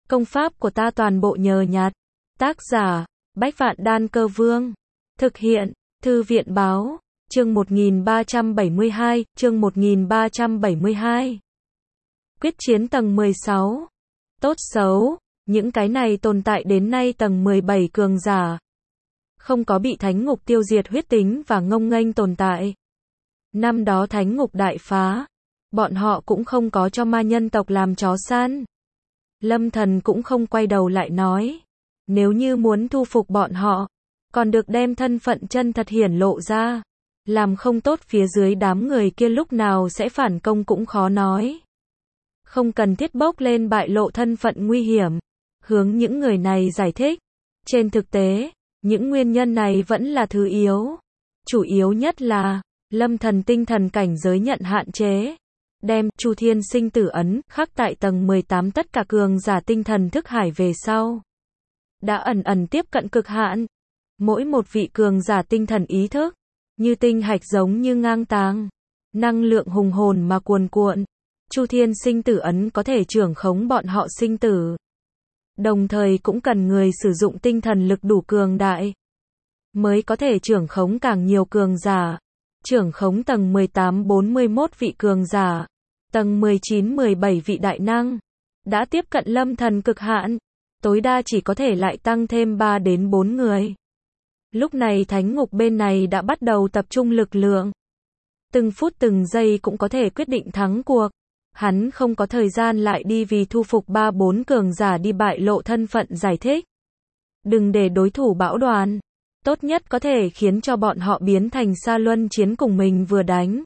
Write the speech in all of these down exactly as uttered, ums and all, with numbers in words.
Công pháp của ta toàn bộ nhờ nhặt. Tác giả, Bách Vạn Đan Cơ Vương. Thực hiện, Thư viện Báo. Chương một nghìn ba trăm bảy mươi hai, chương một nghìn ba trăm bảy mươi hai. Quyết chiến tầng mười sáu. Tốt xấu, những cái này tồn tại đến nay tầng mười bảy cường giả. Không có bị thánh ngục tiêu diệt huyết tính và ngông nghênh tồn tại. Năm đó thánh ngục đại phá, bọn họ cũng không có cho ma nhân tộc làm chó săn. Lâm Thần cũng không quay đầu lại nói, nếu như muốn thu phục bọn họ, còn được đem thân phận chân thật hiển lộ ra. Làm không tốt phía dưới đám người kia lúc nào sẽ phản công cũng khó nói. Không cần thiết bốc lên bại lộ thân phận nguy hiểm. Hướng những người này giải thích. Trên thực tế, những nguyên nhân này vẫn là thứ yếu. Chủ yếu nhất là, Lâm Thần tinh thần cảnh giới nhận hạn chế. Đem Chu Thiên sinh tử ấn khắc tại tầng mười tám tất cả cường giả tinh thần thức hải về sau. Đã ẩn ẩn tiếp cận cực hạn. Mỗi một vị cường giả tinh thần ý thức, như tinh hạch giống như ngang tàng. Năng lượng hùng hồn mà cuồn cuộn. Chu Thiên sinh tử ấn có thể trưởng khống bọn họ sinh tử. Đồng thời cũng cần người sử dụng tinh thần lực đủ cường đại, mới có thể trưởng khống càng nhiều cường giả. Trưởng khống tầng mười tám bốn mươi mốt vị cường giả. Tầng mười chín mười bảy vị đại năng. Đã tiếp cận Lâm Thần cực hạn. Tối đa chỉ có thể lại tăng thêm ba đến bốn người. Lúc này thánh ngục bên này đã bắt đầu tập trung lực lượng. Từng phút từng giây cũng có thể quyết định thắng cuộc. Hắn không có thời gian lại đi vì thu phục ba bốn cường giả đi bại lộ thân phận giải thích. Đừng để đối thủ bão đoàn. Tốt nhất có thể khiến cho bọn họ biến thành sa luân chiến cùng mình vừa đánh.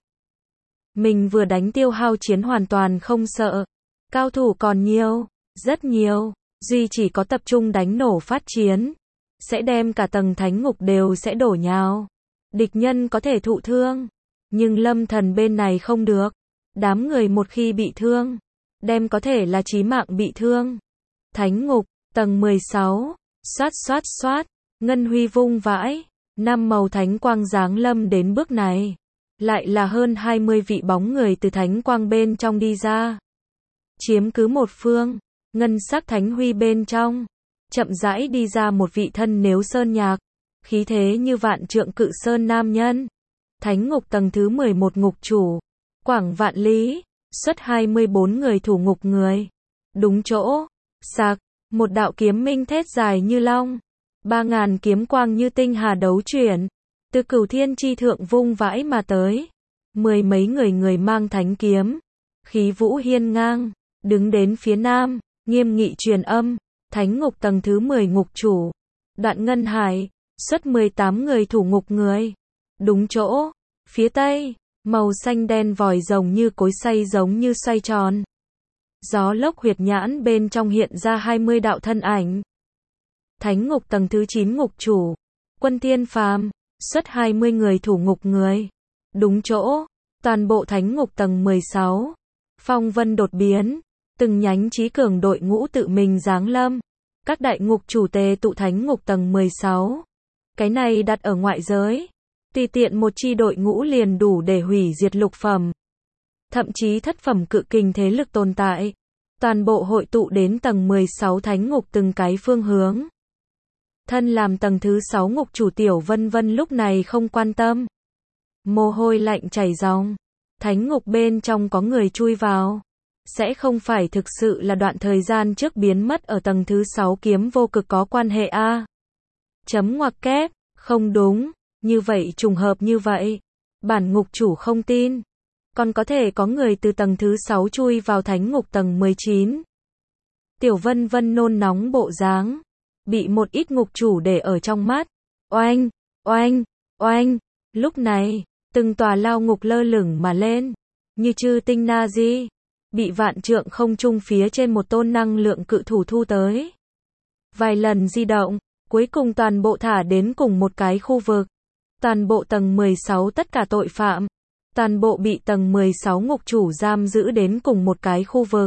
Mình vừa đánh tiêu hao chiến hoàn toàn không sợ. Cao thủ còn nhiều, rất nhiều. Duy chỉ có tập trung đánh nổ phát chiến. Sẽ đem cả tầng thánh ngục đều sẽ đổ nhào. Địch nhân có thể thụ thương. Nhưng Lâm Thần bên này không được. Đám người một khi bị thương, đem có thể là chí mạng bị thương. Thánh ngục, tầng mười sáu, xoát xoát xoát, ngân huy vung vãi, năm màu thánh quang giáng lâm đến bước này. Lại là hơn hai mươi vị bóng người từ thánh quang bên trong đi ra. Chiếm cứ một phương, ngân sắc thánh huy bên trong. Chậm rãi đi ra một vị thân nếu sơn nhạc, khí thế như vạn trượng cự sơn nam nhân. Thánh ngục tầng thứ mười một ngục chủ. Quảng Vạn Lý, xuất hai mươi bốn người thủ ngục người. Đúng chỗ, sạc, một đạo kiếm minh thét dài như long. Ba ngàn kiếm quang như tinh hà đấu chuyển. Từ cửu thiên chi thượng vung vãi mà tới. Mười mấy người người mang thánh kiếm. Khí vũ hiên ngang, đứng đến phía nam, nghiêm nghị truyền âm. Thánh ngục tầng thứ mười ngục chủ. Đoạn Ngân Hải, xuất mười tám người thủ ngục người. Đúng chỗ, phía tây. Màu xanh đen vòi rồng như cối xay giống như xoay tròn. Gió lốc huyệt nhãn bên trong hiện ra hai mươi đạo thân ảnh. Thánh ngục tầng thứ chín ngục chủ. Quân Thiên Phàm, xuất hai mươi người thủ ngục người. Đúng chỗ, toàn bộ thánh ngục tầng mười sáu. Phong vân đột biến. Từng nhánh trí cường đội ngũ tự mình giáng lâm. Các đại ngục chủ tề tụ thánh ngục tầng mười sáu. Cái này đặt ở ngoại giới. Tùy tiện một chi đội ngũ liền đủ để hủy diệt lục phẩm. Thậm chí thất phẩm cự kình thế lực tồn tại. Toàn bộ hội tụ đến tầng mười sáu thánh ngục từng cái phương hướng. Thân làm tầng thứ sáu ngục chủ Tiểu Vân Vân lúc này không quan tâm. Mồ hôi lạnh chảy ròng. Thánh ngục bên trong có người chui vào. Sẽ không phải thực sự là đoạn thời gian trước biến mất ở tầng thứ sáu kiếm vô cực có quan hệ a à? Chấm ngoặc kép, không đúng. Như vậy trùng hợp như vậy. Bản ngục chủ không tin. Còn có thể có người từ tầng thứ sáu chui vào thánh ngục tầng mười chín. Tiểu Vân Vân nôn nóng bộ dáng. Bị một ít ngục chủ để ở trong mắt. Oanh, oanh, oanh. Lúc này, từng tòa lao ngục lơ lửng mà lên. Như chư tinh na di. Bị vạn trượng không trung phía trên một tôn năng lượng cự thủ thu tới. Vài lần di động, cuối cùng toàn bộ thả đến cùng một cái khu vực. Toàn bộ tầng mười sáu tất cả tội phạm. Toàn bộ bị tầng mười sáu ngục chủ giam giữ đến cùng một cái khu vực.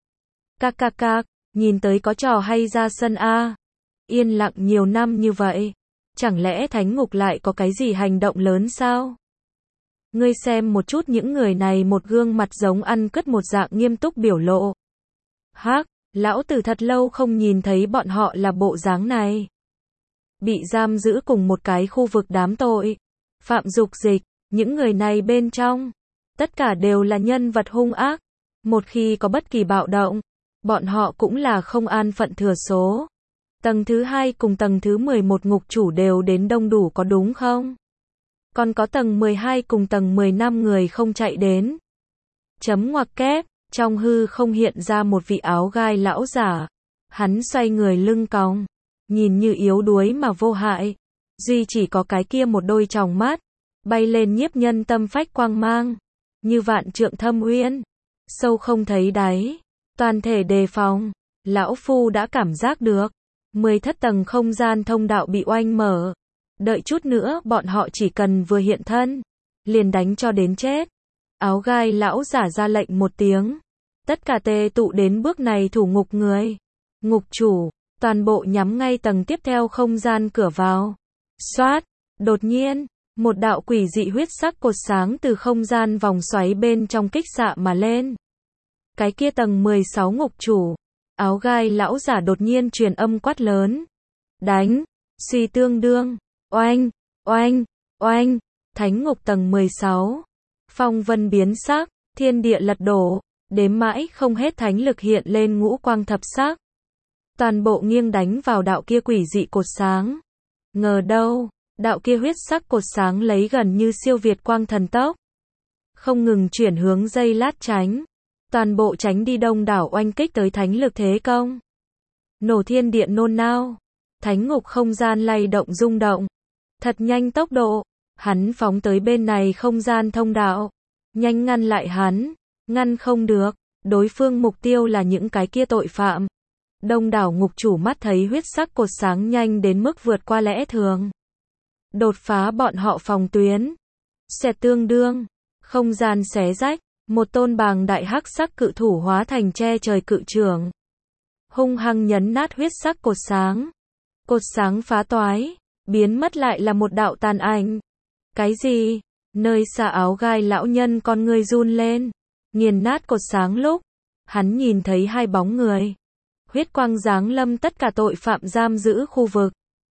Các các các, nhìn tới có trò hay ra sân A. Yên lặng nhiều năm như vậy. Chẳng lẽ thánh ngục lại có cái gì hành động lớn sao? Ngươi xem một chút những người này một gương mặt giống ăn cứt một dạng nghiêm túc biểu lộ. Hắc, Lão tử thật lâu không nhìn thấy bọn họ là bộ dáng này. Bị giam giữ cùng một cái khu vực đám tội. Phạm dục dịch, những người này bên trong. Tất cả đều là nhân vật hung ác. Một khi có bất kỳ bạo động, bọn họ cũng là không an phận thừa số. Tầng thứ hai cùng tầng thứ mười một ngục chủ đều đến đông đủ có đúng không? Còn có tầng mười hai cùng tầng mười lăm người không chạy đến. Chấm ngoặc kép, trong hư không hiện ra một vị áo gai lão giả. Hắn xoay người lưng cong, nhìn như yếu đuối mà vô hại. Duy chỉ có cái kia một đôi tròng mắt, bay lên nhiếp nhân tâm phách quang mang. Như vạn trượng thâm uyên, sâu không thấy đáy. Toàn thể đề phòng, lão phu đã cảm giác được. Mười thất tầng không gian thông đạo bị oanh mở. Đợi chút nữa bọn họ chỉ cần vừa hiện thân, liền đánh cho đến chết. Áo gai lão giả ra lệnh một tiếng. Tất cả tề tụ đến bước này thủ ngục người. Ngục chủ, toàn bộ nhắm ngay tầng tiếp theo không gian cửa vào. Xoát, đột nhiên, một đạo quỷ dị huyết sắc cột sáng từ không gian vòng xoáy bên trong kích xạ mà lên. Cái kia tầng mười sáu ngục chủ, áo gai lão giả đột nhiên truyền âm quát lớn. Đánh, suy tương đương, oanh, oanh, oanh, thánh ngục tầng mười sáu. Phong vân biến sắc, thiên địa lật đổ, đếm mãi không hết thánh lực hiện lên ngũ quang thập sắc. Toàn bộ nghiêng đánh vào đạo kia quỷ dị cột sáng. Ngờ đâu, đạo kia huyết sắc cột sáng lấy gần như siêu việt quang thần tốc. Không ngừng chuyển hướng dây lát tránh. Toàn bộ tránh đi đông đảo oanh kích tới thánh lực thế công. Nổ thiên địa nôn nao. Thánh ngục không gian lay động rung động. Thật nhanh tốc độ. Hắn phóng tới bên này không gian thông đạo. Nhanh ngăn lại hắn. Ngăn không được. Đối phương mục tiêu là những cái kia tội phạm. Đông đảo ngục chủ mắt thấy huyết sắc cột sáng nhanh đến mức vượt qua lẽ thường. Đột phá bọn họ phòng tuyến. Xẹt tương đương. Không gian xé rách. Một tôn bàng đại hắc sắc cự thủ hóa thành che trời cự trưởng. Hung hăng nhấn nát huyết sắc cột sáng. Cột sáng phá toái. Biến mất lại là một đạo tàn ảnh. Cái gì? Nơi xa áo gai lão nhân con người run lên. Nghiền nát cột sáng lúc. Hắn nhìn thấy hai bóng người. Huyết quang giáng lâm tất cả tội phạm giam giữ khu vực.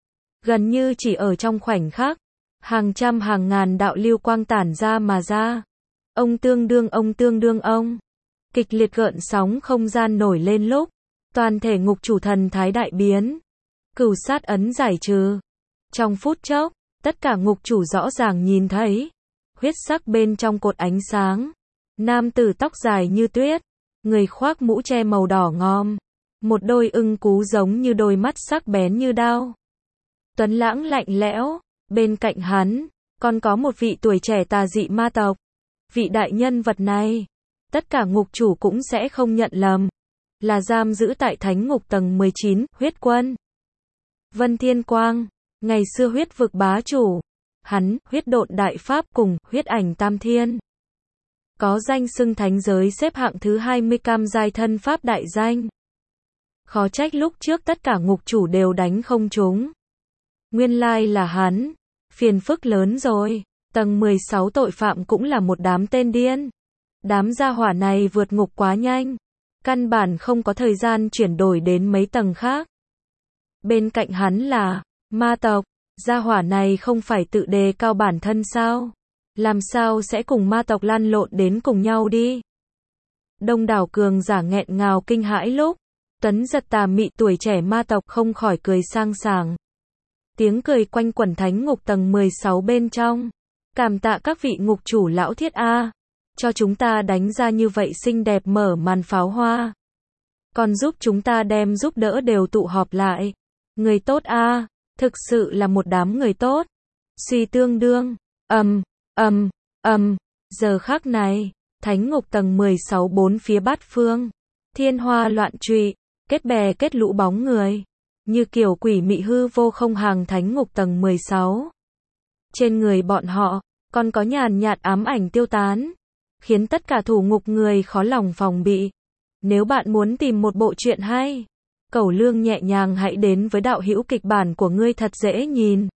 Gần như chỉ ở trong khoảnh khắc. Hàng trăm hàng ngàn đạo lưu quang tản ra mà ra. Ông tương đương ông tương đương ông. Kịch liệt gợn sóng không gian nổi lên lúc. Toàn thể ngục chủ thần thái đại biến. Cửu sát ấn giải trừ. Trong phút chốc, tất cả ngục chủ rõ ràng nhìn thấy. Huyết sắc bên trong cột ánh sáng. Nam tử tóc dài như tuyết. Người khoác mũ che màu đỏ ngòm. Một đôi ưng cú giống như đôi mắt sắc bén như đao. Tuấn lãng lạnh lẽo. Bên cạnh hắn, còn có một vị tuổi trẻ tà dị ma tộc. Vị đại nhân vật này, tất cả ngục chủ cũng sẽ không nhận lầm. Là giam giữ tại thánh ngục tầng mười chín, huyết quân. Vân Thiên Quang, ngày xưa huyết vực bá chủ. Hắn, huyết độn đại pháp cùng, huyết ảnh tam thiên. Có danh xưng thánh giới xếp hạng thứ hai mươi cam giai thân pháp đại danh. Khó trách lúc trước tất cả ngục chủ đều đánh không trúng. Nguyên lai là hắn. Phiền phức lớn rồi. Tầng mười sáu tội phạm cũng là một đám tên điên. Đám gia hỏa này vượt ngục quá nhanh. Căn bản không có thời gian chuyển đổi đến mấy tầng khác. Bên cạnh hắn là ma tộc. Gia hỏa này không phải tự đề cao bản thân sao? Làm sao sẽ cùng ma tộc lăn lộn đến cùng nhau đi? Đông đảo cường giả nghẹn ngào kinh hãi lúc. Tuấn giật tà mị tuổi trẻ ma tộc không khỏi cười sang sảng. Tiếng cười quanh quẩn thánh ngục tầng mười sáu bên trong. Cảm tạ các vị ngục chủ lão thiết A. Cho chúng ta đánh ra như vậy xinh đẹp mở màn pháo hoa. Còn giúp chúng ta đem giúp đỡ đều tụ họp lại. Người tốt A. Thực sự là một đám người tốt. Suy tương đương. Ầm, ầm, ầm. Giờ khắc này, thánh ngục tầng mười sáu bốn phía bát phương. Thiên hoa loạn trụy. Kết bè kết lũ bóng người. Như kiểu quỷ mị hư vô không hàng thánh ngục tầng mười sáu. Trên người bọn họ, còn có nhàn nhạt ám ảnh tiêu tán. Khiến tất cả thủ ngục người khó lòng phòng bị. Nếu bạn muốn tìm một bộ truyện hay, cẩu lương nhẹ nhàng hãy đến với đạo hữu kịch bản của ngươi thật dễ nhìn.